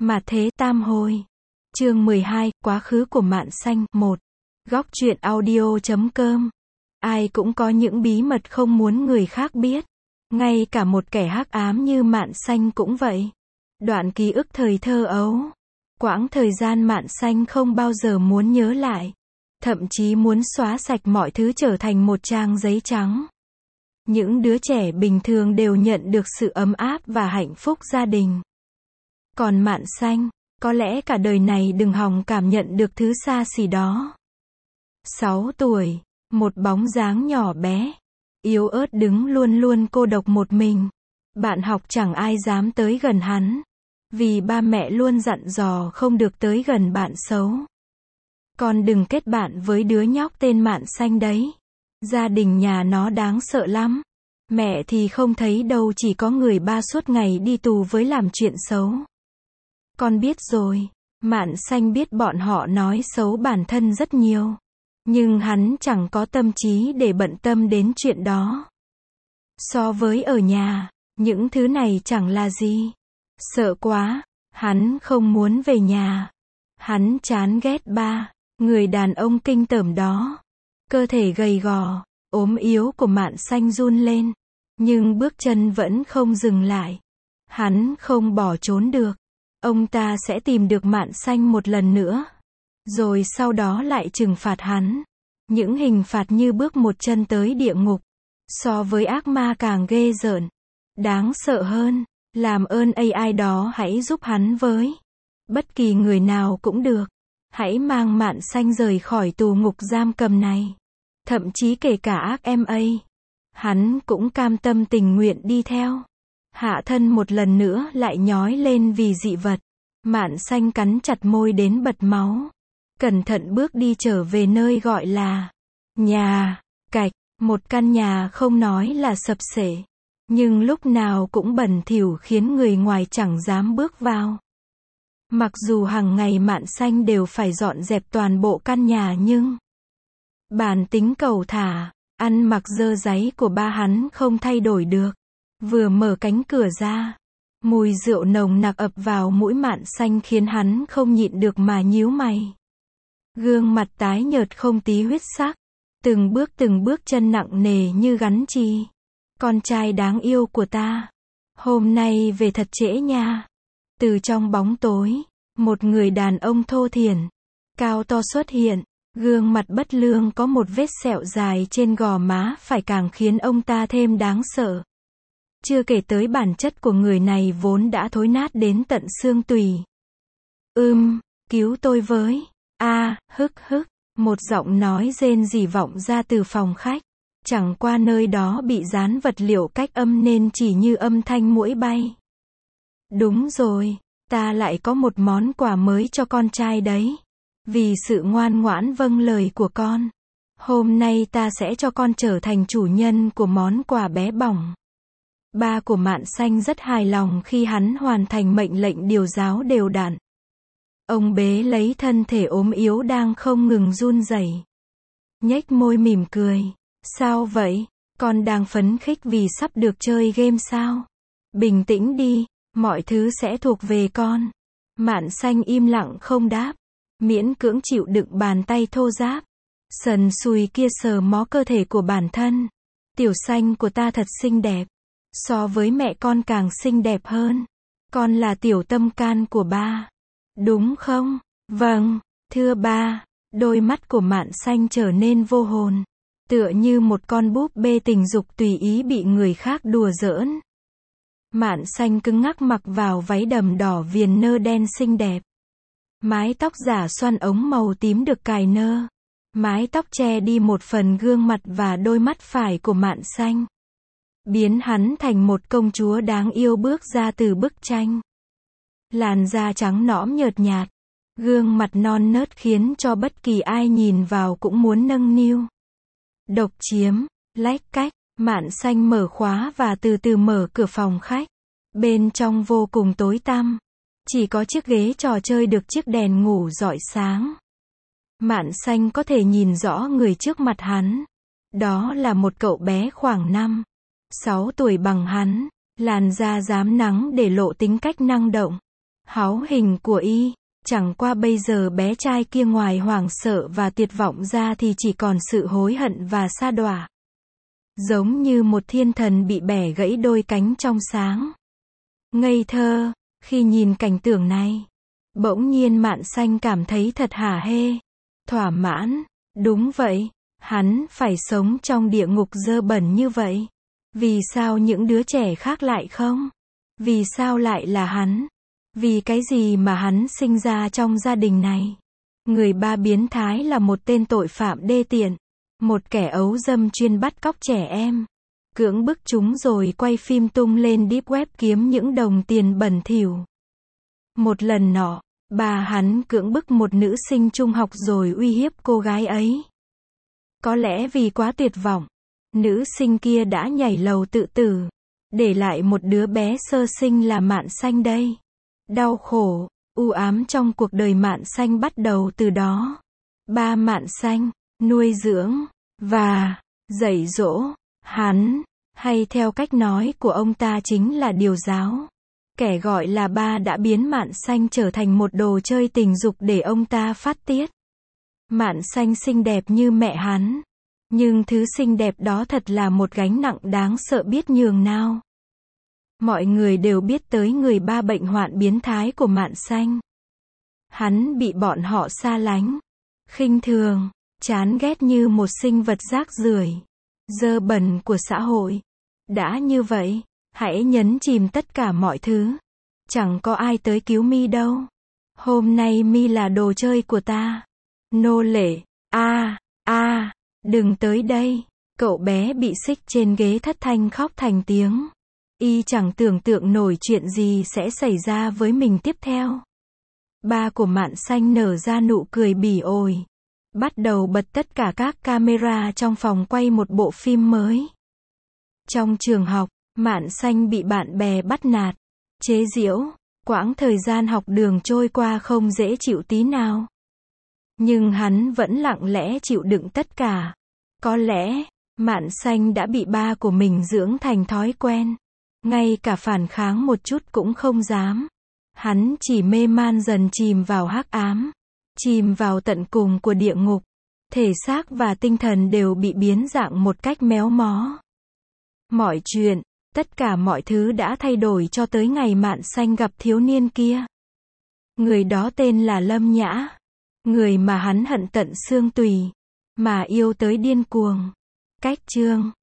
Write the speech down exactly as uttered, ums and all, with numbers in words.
Mà thế tam hồi. Chương mười hai, quá khứ của Mạn Xanh. một. Góc truyện audio chấm com. Ai cũng có những bí mật không muốn người khác biết. Ngay cả một kẻ hắc ám như Mạn Xanh cũng vậy. Đoạn ký ức thời thơ ấu. Quãng thời gian Mạn Xanh không bao giờ muốn nhớ lại. Thậm chí muốn xóa sạch mọi thứ trở thành một trang giấy trắng. Những đứa trẻ bình thường đều nhận được sự ấm áp và hạnh phúc gia đình. Còn Mạn Xanh, có lẽ cả đời này đừng hòng cảm nhận được thứ xa xỉ đó. sáu tuổi, một bóng dáng nhỏ bé, yếu ớt đứng luôn luôn cô độc một mình. Bạn học chẳng ai dám tới gần hắn, vì ba mẹ luôn dặn dò không được tới gần bạn xấu. Con đừng kết bạn với đứa nhóc tên Mạn Xanh đấy. Gia đình nhà nó đáng sợ lắm. Mẹ thì không thấy đâu, chỉ có người ba suốt ngày đi tù với làm chuyện xấu. Con biết rồi. Mạn Xanh biết bọn họ nói xấu bản thân rất nhiều. Nhưng hắn chẳng có tâm trí để bận tâm đến chuyện đó. So với ở nhà, những thứ này chẳng là gì. Sợ quá, hắn không muốn về nhà. Hắn chán ghét ba, người đàn ông kinh tởm đó. Cơ thể gầy gò, ốm yếu của Mạn Xanh run lên. Nhưng bước chân vẫn không dừng lại. Hắn không bỏ trốn được. Ông ta sẽ tìm được Mạn Xanh một lần nữa. Rồi sau đó lại trừng phạt hắn. Những hình phạt như bước một chân tới địa ngục. So với ác ma càng ghê rợn. Đáng sợ hơn. Làm ơn ai đó hãy giúp hắn với. Bất kỳ người nào cũng được. Hãy mang Mạn Xanh rời khỏi tù ngục giam cầm này. Thậm chí kể cả ác em ấy. Hắn cũng cam tâm tình nguyện đi theo. Hạ thân một lần nữa lại nhói lên vì dị vật. Mạn Xanh cắn chặt môi đến bật máu. Cẩn thận bước đi trở về nơi gọi là nhà. Cạch, một căn nhà không nói là sập xệ. Nhưng lúc nào cũng bẩn thỉu khiến người ngoài chẳng dám bước vào. Mặc dù hàng ngày Mạn Xanh đều phải dọn dẹp toàn bộ căn nhà nhưng bản tính cẩu thả, ăn mặc dơ dáy của ba hắn không thay đổi được. Vừa mở cánh cửa ra, mùi rượu nồng nặc ập vào mũi Mạn Xanh khiến hắn không nhịn được mà nhíu mày. Gương mặt tái nhợt không tí huyết sắc, từng bước từng bước chân nặng nề như gắn chì. Con trai đáng yêu của ta, hôm nay về thật trễ nha. Từ trong bóng tối, một người đàn ông thô thiển, cao to xuất hiện. Gương mặt bất lương có một vết sẹo dài trên gò má phải càng khiến ông ta thêm đáng sợ. Chưa kể tới bản chất của người này vốn đã thối nát đến tận xương tủy. Ưm, cứu tôi với. A, à, hức hức, một giọng nói rên rỉ vọng ra từ phòng khách. Chẳng qua nơi đó bị dán vật liệu cách âm nên chỉ như âm thanh muỗi bay. Đúng rồi, ta lại có một món quà mới cho con trai đấy. Vì sự ngoan ngoãn vâng lời của con, hôm nay ta sẽ cho con trở thành chủ nhân của món quà bé bỏng. Ba của Mạn Xanh rất hài lòng khi hắn hoàn thành mệnh lệnh điều giáo đều đặn. Ông bế lấy thân thể ốm yếu đang không ngừng run rẩy. Nhếch môi mỉm cười. Sao vậy? Con đang phấn khích vì sắp được chơi game sao? Bình tĩnh đi, mọi thứ sẽ thuộc về con. Mạn Xanh im lặng không đáp. Miễn cưỡng chịu đựng bàn tay thô ráp. Sần sùi kia sờ mó cơ thể của bản thân. Tiểu Xanh của ta thật xinh đẹp. So với mẹ con càng xinh đẹp hơn. Con là tiểu tâm can của ba. Đúng không? Vâng, thưa ba. Đôi mắt của Mạn Xanh trở nên vô hồn. Tựa như một con búp bê tình dục tùy ý bị người khác đùa giỡn. Mạn Xanh cứng ngắc mặc vào váy đầm đỏ viền nơ đen xinh đẹp. Mái tóc giả xoăn ống màu tím được cài nơ. Mái tóc che đi một phần gương mặt và đôi mắt phải của Mạn Xanh. Biến hắn thành một công chúa đáng yêu bước ra từ bức tranh. Làn da trắng nõm nhợt nhạt. Gương mặt non nớt khiến cho bất kỳ ai nhìn vào cũng muốn nâng niu. Độc chiếm, lách cách, Mạn Xanh mở khóa và từ từ mở cửa phòng khách. Bên trong vô cùng tối tăm. Chỉ có chiếc ghế trò chơi được chiếc đèn ngủ rọi sáng. Mạn Xanh có thể nhìn rõ người trước mặt hắn. Đó là một cậu bé khoảng năm, sáu tuổi bằng hắn. Làn da rám nắng để lộ tính cách năng động. Háo hình của y. Chẳng qua bây giờ bé trai kia ngoài hoảng sợ và tuyệt vọng ra thì chỉ còn sự hối hận và sa đọa. Giống như một thiên thần bị bẻ gãy đôi cánh trong sáng. Ngây thơ, khi nhìn cảnh tượng này. Bỗng nhiên Mạn Xanh cảm thấy thật hả hê. Thỏa mãn, đúng vậy, hắn phải sống trong địa ngục dơ bẩn như vậy. Vì sao những đứa trẻ khác lại không? Vì sao lại là hắn? Vì cái gì mà hắn sinh ra trong gia đình này? Người ba biến thái là một tên tội phạm đê tiện. Một kẻ ấu dâm chuyên bắt cóc trẻ em. Cưỡng bức chúng rồi quay phim tung lên deep web kiếm những đồng tiền bẩn thỉu. Một lần nọ, bà hắn cưỡng bức một nữ sinh trung học rồi uy hiếp cô gái ấy. Có lẽ vì quá tuyệt vọng, nữ sinh kia đã nhảy lầu tự tử, để lại một đứa bé sơ sinh là Mạn Xanh đây. Đau khổ, u ám trong cuộc đời Mạn Xanh bắt đầu từ đó. Ba Mạn Xanh, nuôi dưỡng, và dạy dỗ, hắn, hay theo cách nói của ông ta chính là điều giáo. Kẻ gọi là ba đã biến Mạn Xanh trở thành một đồ chơi tình dục để ông ta phát tiết. Mạn Xanh xinh đẹp như mẹ hắn. Nhưng thứ xinh đẹp đó thật là một gánh nặng đáng sợ biết nhường nào. Mọi người đều biết tới người ba bệnh hoạn biến thái của Mạn Xanh. Hắn bị bọn họ xa lánh, khinh thường, chán ghét như một sinh vật rác rưởi, dơ bẩn của xã hội. Đã như vậy, hãy nhấn chìm tất cả mọi thứ. Chẳng có ai tới cứu mi đâu. Hôm nay mi là đồ chơi của ta. Nô lệ, a, a, đừng tới đây. Cậu bé bị xích trên ghế thất thanh khóc thành tiếng. Y chẳng tưởng tượng nổi chuyện gì sẽ xảy ra với mình tiếp theo. Ba của Mạn Xanh nở ra nụ cười bỉ ổi. Bắt đầu bật tất cả các camera trong phòng quay một bộ phim mới. Trong trường học, Mạn Xanh bị bạn bè bắt nạt, chế giễu. Quãng thời gian học đường trôi qua không dễ chịu tí nào. Nhưng hắn vẫn lặng lẽ chịu đựng tất cả. Có lẽ, Mạn Xanh đã bị ba của mình dưỡng thành thói quen. Ngay cả phản kháng một chút cũng không dám. Hắn chỉ mê man dần chìm vào hắc ám. Chìm vào tận cùng của địa ngục. Thể xác và tinh thần đều bị biến dạng một cách méo mó. Mọi chuyện, tất cả mọi thứ đã thay đổi cho tới ngày Mạn Xanh gặp thiếu niên kia. Người đó tên là Lâm Nhã. Người mà hắn hận tận xương tùy. Mà yêu tới điên cuồng. Cách chương